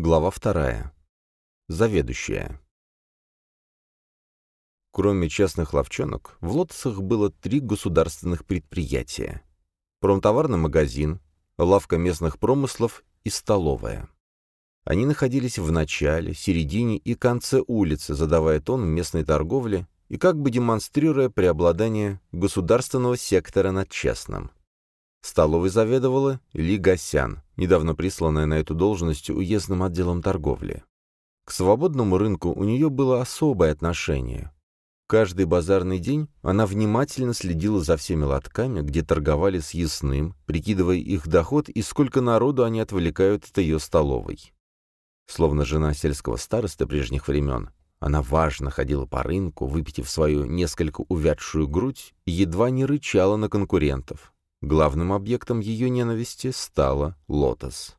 Глава 2. Заведующая. Кроме частных лавчонок, в Лотосах было 3 государственных предприятия. Промтоварный магазин, лавка местных промыслов и столовая. Они находились в начале, середине и конце улицы, задавая тон местной торговле и как бы демонстрируя преобладание государственного сектора над частным. Столовой заведовала Ли Гасян, недавно присланная на эту должность уездным отделом торговли. К свободному рынку у нее было особое отношение. Каждый базарный день она внимательно следила за всеми лотками, где торговали съестным, прикидывая их доход и сколько народу они отвлекают от ее столовой. Словно жена сельского старосты прежних времен, она важно ходила по рынку, выпитив свою несколько увядшую грудь, и едва не рычала на конкурентов. Главным объектом ее ненависти стала Лотос.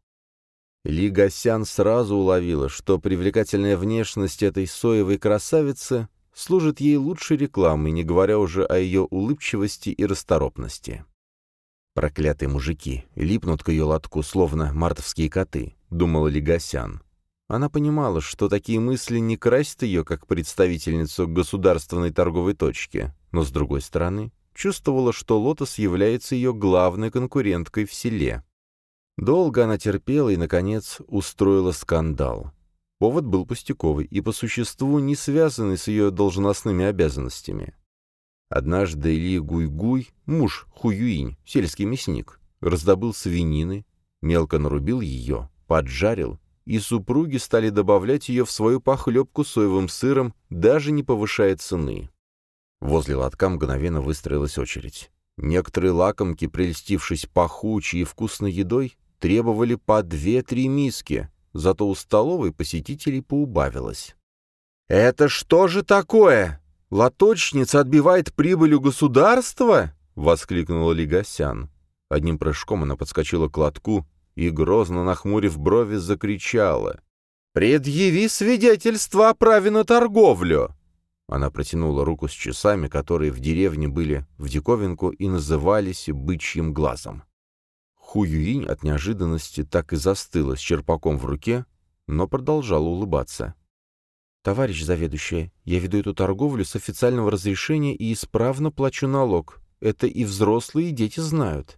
Ли Гасян сразу уловила, что привлекательная внешность этой соевой красавицы служит ей лучшей рекламой, не говоря уже о ее улыбчивости и расторопности. «Проклятые мужики липнут к ее лотку, словно мартовские коты», — думала Ли Гасян. Она понимала, что такие мысли не красят ее как представительницу государственной торговой точки, но, с другой стороны, чувствовала, что Лотос является ее главной конкуренткой в селе. Долго она терпела и, наконец, устроила скандал. Повод был пустяковый и, по существу, не связанный с ее должностными обязанностями. Однажды Ли Гуй-Гуй, муж Хуюинь, сельский мясник, раздобыл свинины, мелко нарубил ее, поджарил, и супруги стали добавлять ее в свою похлебку соевым сыром, даже не повышая цены. Возле лотка мгновенно выстроилась очередь. Некоторые лакомки, прельстившись пахучей и вкусной едой, требовали по 2-3 миски, зато у столовой посетителей поубавилось. «Это что же такое? Лоточница отбивает прибыль у государства?» — воскликнула Ли Гасян. Одним прыжком она подскочила к лотку и, грозно нахмурив брови, закричала: «Предъяви свидетельство о праве на торговлю!» Она протянула руку с часами, которые в деревне были в диковинку и назывались бычьим глазом. Хуюинь от неожиданности так и застыла с черпаком в руке, но продолжала улыбаться. «Товарищ заведующая, я веду эту торговлю с официального разрешения и исправно плачу налог. Это и взрослые, и дети знают».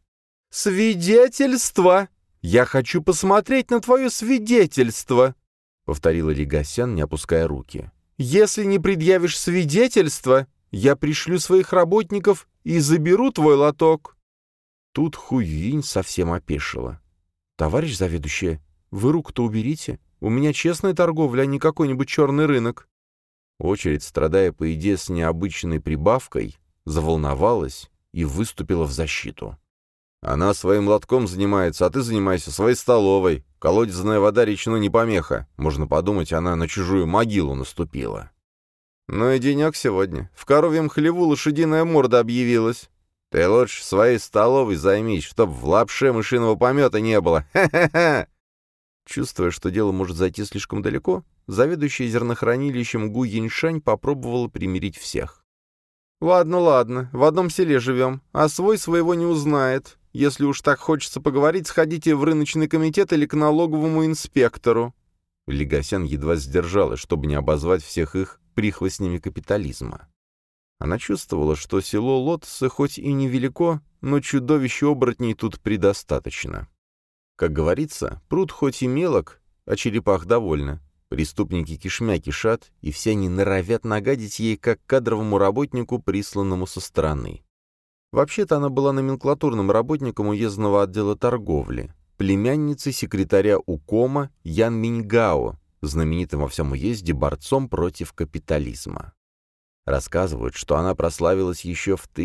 «Свидетельство! Я хочу посмотреть на твое свидетельство!» — повторила Ли Гасян, не опуская руки. «Если не предъявишь свидетельство, я пришлю своих работников и заберу твой лоток». Тут Хуюинь совсем опешила. «Товарищ заведующая, вы руку-то уберите. У меня честная торговля, а не какой-нибудь черный рынок». Очередь, страдая по еде с необычной прибавкой, заволновалась и выступила в защиту. «Она своим лотком занимается, а ты занимайся своей столовой. Колодезная вода речной не помеха. Можно подумать, она на чужую могилу наступила». «Ну и денек сегодня. В коровьем хлеву лошадиная морда объявилась. Ты лучше своей столовой займись, чтоб в лапше мышиного помета не было. Ха-ха-ха!» Чувствуя, что дело может зайти слишком далеко, заведующая зернохранилищем Гу Яньшань попробовала примирить всех. «Ладно, ладно, в одном селе живем, а свой своего не узнает. Если уж так хочется поговорить, сходите в рыночный комитет или к налоговому инспектору». Ли Гасян едва сдержалась, чтобы не обозвать всех их прихвостнями капитализма. Она чувствовала, что село Лотосы хоть и невелико, но чудовищ-оборотней тут предостаточно. Как говорится, пруд хоть и мелок, а черепах довольно. Преступники кишмя кишат, и все они норовят нагадить ей, как кадровому работнику, присланному со стороны. Вообще-то она была номенклатурным работником уездного отдела торговли, племянницей секретаря УКОМа Ян Миньгао, знаменитым во всем уезде борцом против капитализма. Рассказывают, что она прославилась еще в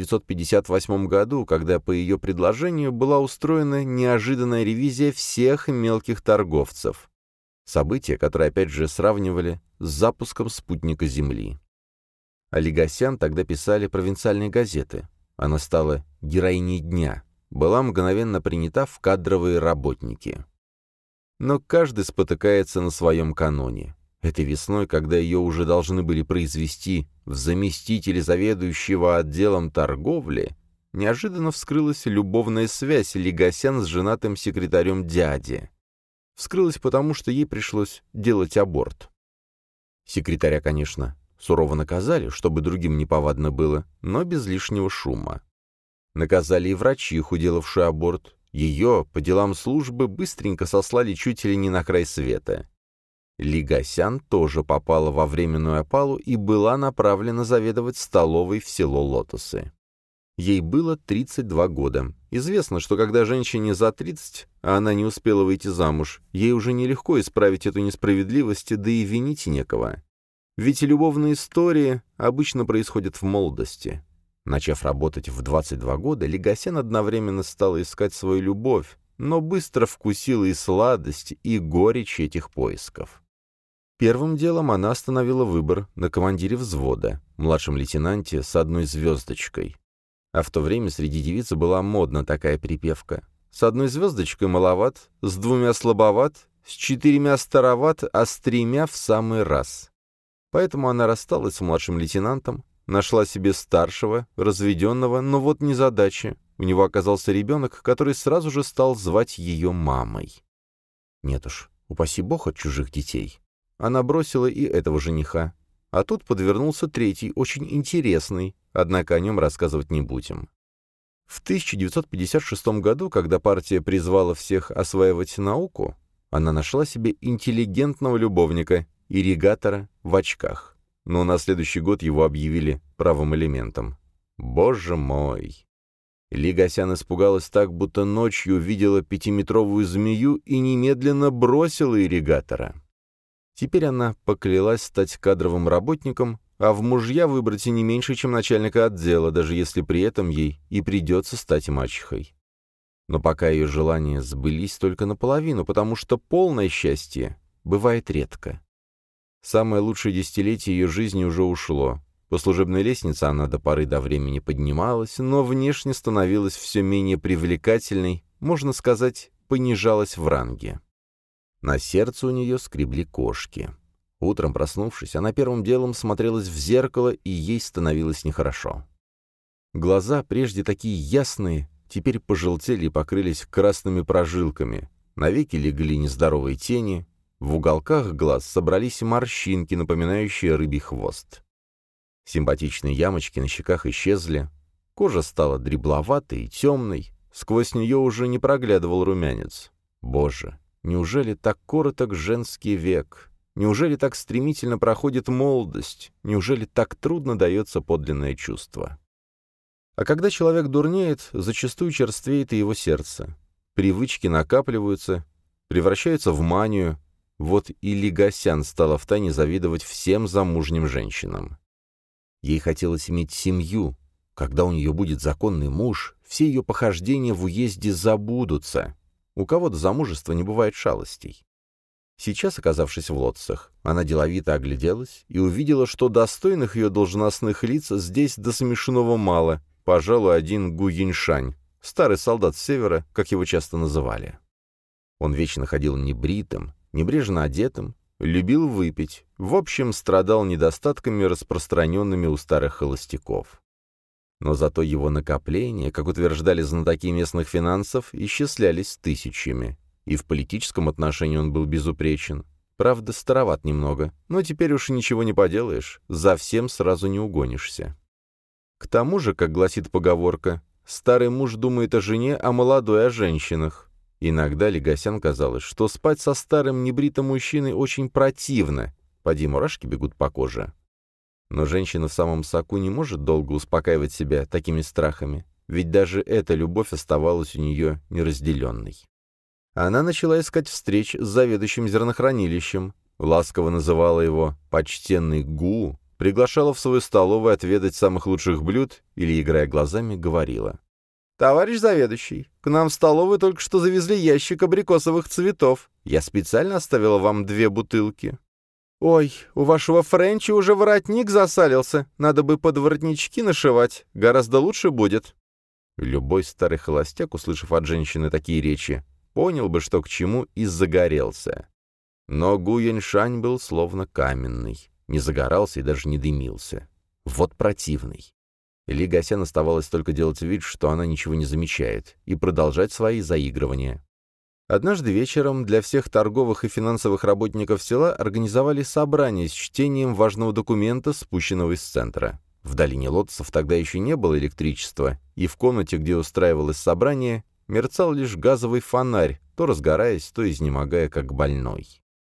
1958 году, когда по ее предложению была устроена неожиданная ревизия всех мелких торговцев. Событие, которое опять же сравнивали с запуском спутника Земли. О Ли Гасян тогда писали провинциальные газеты. Она стала героиней дня, была мгновенно принята в кадровые работники. Но каждый спотыкается на своем каноне. Этой весной, когда ее уже должны были произвести в заместителе заведующего отделом торговли, неожиданно вскрылась любовная связь Ли Гасян с женатым секретарем дяди. Вскрылась потому, что ей пришлось делать аборт. Секретаря, конечно, сурово наказали, чтобы другим неповадно было, но без лишнего шума. Наказали и врачиху, делавшую аборт. Ее, по делам службы, быстренько сослали чуть ли не на край света. Ли Гасян тоже попала во временную опалу и была направлена заведовать столовой в село Лотосы. Ей было 32 года. Известно, что когда женщине за 30, а она не успела выйти замуж, ей уже нелегко исправить эту несправедливость, да и винить некого. Ведь любовные истории обычно происходят в молодости. Начав работать в 22 года, Ли Гасян одновременно стала искать свою любовь, но быстро вкусила и сладость, и горечь этих поисков. Первым делом она остановила выбор на командире взвода, младшем лейтенанте с 1 звездочкой. А в то время среди девиц была модна такая припевка. С 1 звездочкой маловат, с 2 слабоват, с 4 староват, а с 3 в самый раз. Поэтому она рассталась с младшим лейтенантом, нашла себе старшего, разведенного, но вот незадача. У него оказался ребенок, который сразу же стал звать ее мамой. Нет уж, упаси бог от чужих детей. Она бросила и этого жениха. А тут подвернулся третий, очень интересный, однако о нем рассказывать не будем. В 1956 году, когда партия призвала всех осваивать науку, она нашла себе интеллигентного любовника, ирригатора в очках. Но на следующий год его объявили правым элементом. Боже мой! Ли Гасян испугалась так, будто ночью видела 5-метровую змею и немедленно бросила ирригатора. Теперь она поклялась стать кадровым работником, а в мужья выбрать и не меньше, чем начальника отдела, даже если при этом ей и придется стать мачехой. Но пока ее желания сбылись только наполовину, потому что полное счастье бывает редко. Самое лучшее десятилетие ее жизни уже ушло. По служебной лестнице она до поры до времени поднималась, но внешне становилась все менее привлекательной, можно сказать, понижалась в ранге. На сердце у нее скребли кошки. Утром, проснувшись, она первым делом смотрелась в зеркало, и ей становилось нехорошо. Глаза, прежде такие ясные, теперь пожелтели и покрылись красными прожилками. На веки легли нездоровые тени, в уголках глаз собрались морщинки, напоминающие рыбий хвост. Симпатичные ямочки на щеках исчезли, кожа стала дребловатой и темной, сквозь нее уже не проглядывал румянец. Боже, неужели так короток женский век? Неужели так стремительно проходит молодость? Неужели так трудно дается подлинное чувство? А когда человек дурнеет, зачастую черствеет и его сердце. Привычки накапливаются, превращаются в манию. Вот и Ли Гасян стала втайне завидовать всем замужним женщинам. Ей хотелось иметь семью. Когда у нее будет законный муж, все ее похождения в уезде забудутся. У кого до замужества не бывает шалостей. Сейчас, оказавшись в Лотосах, она деловито огляделась и увидела, что достойных ее должностных лиц здесь до смешного мало, пожалуй, один Гу Яньшань, старый солдат с севера, как его часто называли. Он вечно ходил небритым, небрежно одетым, любил выпить, в общем, страдал недостатками, распространенными у старых холостяков. Но зато его накопления, как утверждали знатоки местных финансов, исчислялись тысячами. И в политическом отношении он был безупречен. Правда, староват немного, но теперь уж ничего не поделаешь, за всем сразу не угонишься. К тому же, как гласит поговорка, старый муж думает о жене, а молодой о женщинах. Иногда Ли Гасян казалось, что спать со старым небритым мужчиной очень противно, поди мурашки бегут по коже. Но женщина в самом соку не может долго успокаивать себя такими страхами, ведь даже эта любовь оставалась у нее неразделенной. Она начала искать встреч с заведующим зернохранилищем, ласково называла его «почтенный Гу», приглашала в свою столовую отведать самых лучших блюд или, играя глазами, говорила: «Товарищ заведующий, к нам в столовую только что завезли ящик абрикосовых цветов. Я специально оставила вам 2 бутылки». «Ой, у вашего Френча уже воротник засалился, надо бы подворотнички нашивать, гораздо лучше будет». Любой старый холостяк, услышав от женщины такие речи, понял бы, что к чему, и загорелся. Но Гу Яньшань был словно каменный, не загорался и даже не дымился. Вот противный. Ли Гасян оставалось только делать вид, что она ничего не замечает, и продолжать свои заигрывания. Однажды вечером для всех торговых и финансовых работников села организовали собрание с чтением важного документа, спущенного из центра. В долине Лотосов тогда еще не было электричества, и в комнате, где устраивалось собрание, мерцал лишь газовый фонарь, то разгораясь, то изнемогая, как больной.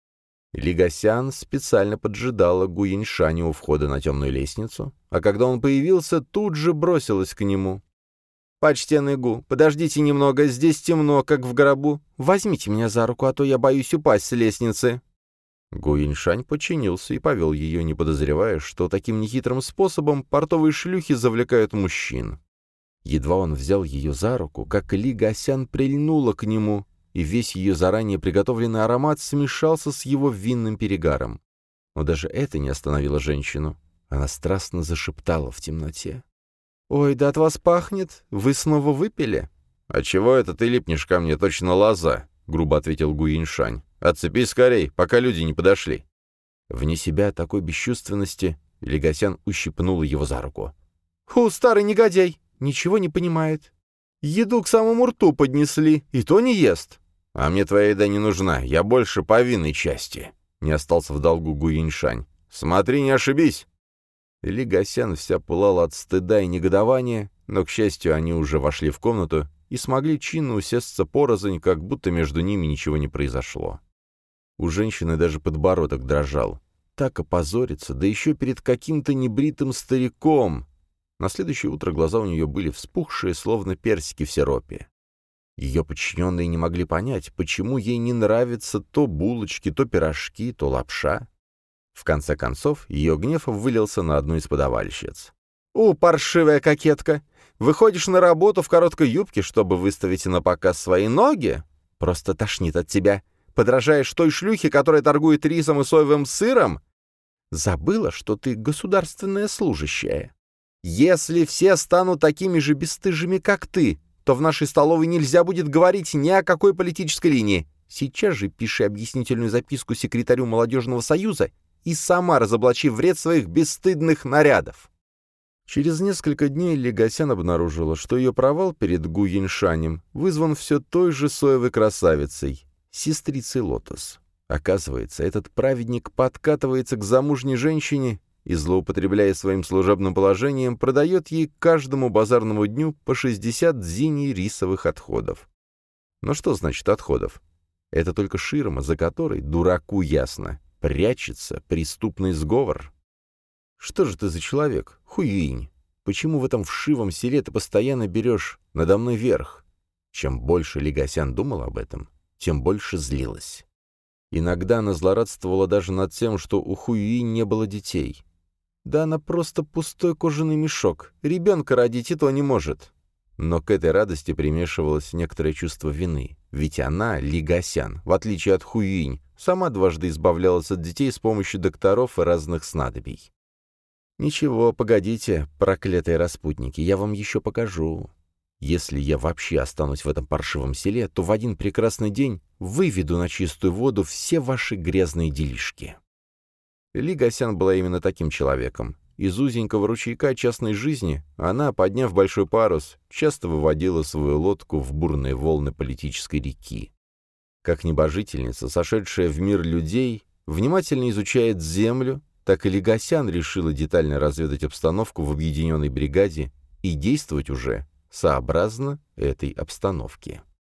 Ли Гасян специально поджидала Гу Юньшаня у входа на темную лестницу, а когда он появился, тут же бросилась к нему. «Почтенный Гу, подождите немного, здесь темно, как в гробу. Возьмите меня за руку, а то я боюсь упасть с лестницы». Гу Юньшань подчинился и повел ее, не подозревая, что таким нехитрым способом портовые шлюхи завлекают мужчин. Едва он взял ее за руку, как Ли Гасян прильнула к нему, и весь ее заранее приготовленный аромат смешался с его винным перегаром. Но даже это не остановило женщину. Она страстно зашептала в темноте. «Ой, да от вас пахнет. Вы снова выпили?» «А чего это ты липнешь ко мне, точно лоза?» — грубо ответил Гу Юньшань. «Отцепись скорей, пока люди не подошли». Вне себя от такой бесчувственности Ли Гасян ущипнула его за руку. Старый негодяй! Ничего не понимает. Еду к самому рту поднесли, и то не ест». «А мне твоя еда не нужна, я больше по винной части», — не остался в долгу Гу Юньшань. «Смотри, не ошибись». Ли Гасян вся пылала от стыда и негодования, но, к счастью, они уже вошли в комнату и смогли чинно усесться порознь, как будто между ними ничего не произошло. У женщины даже подбородок дрожал. Так опозориться, да еще перед каким-то небритым стариком. На следующее утро глаза у нее были вспухшие, словно персики в сиропе. Ее подчиненные не могли понять, почему ей не нравятся то булочки, то пирожки, то лапша. В конце концов, ее гнев вылился на одну из подавальщиц. Паршивая кокетка! Выходишь на работу в короткой юбке, чтобы выставить на показ свои ноги? Просто тошнит от тебя. Подражаешь той шлюхе, которая торгует рисом и соевым сыром? Забыла, что ты государственная служащая. Если все станут такими же бесстыжими, как ты, то в нашей столовой нельзя будет говорить ни о какой политической линии. Сейчас же пиши объяснительную записку секретарю молодежного союза и сама разоблачи вред своих бесстыдных нарядов». Через несколько дней Ли Гасян обнаружила, что ее провал перед Гу Юньшанем вызван все той же соевой красавицей, сестрицей Лотос. Оказывается, этот праведник подкатывается к замужней женщине и, злоупотребляя своим служебным положением, продает ей каждому базарному дню по 60 дзиней рисовых отходов. Но что значит отходов? Это только ширма, за которой, дураку ясно, прячется преступный сговор. Что же ты за человек, Хуюинь? Почему в этом вшивом селе ты постоянно берешь надо мной верх? Чем больше Ли Гасян думал об этом, тем больше злилась. Иногда она злорадствовала даже над тем, что у Хуюинь не было детей. Да она просто пустой кожаный мешок, ребенка родить и то не может. Но к этой радости примешивалось некоторое чувство вины, ведь она, Ли Гасян, в отличие от Хуюинь, сама дважды избавлялась от детей с помощью докторов и разных снадобий. «Ничего, погодите, проклятые распутники, я вам еще покажу. Если я вообще останусь в этом паршивом селе, то в один прекрасный день выведу на чистую воду все ваши грязные делишки». Ли Гасян была именно таким человеком. Из узенького ручейка частной жизни она, подняв большой парус, часто выводила свою лодку в бурные волны политической реки. Как небожительница, сошедшая в мир людей, внимательно изучает землю, так и Ли Гасян решила детально разведать обстановку в объединенной бригаде и действовать уже сообразно этой обстановке.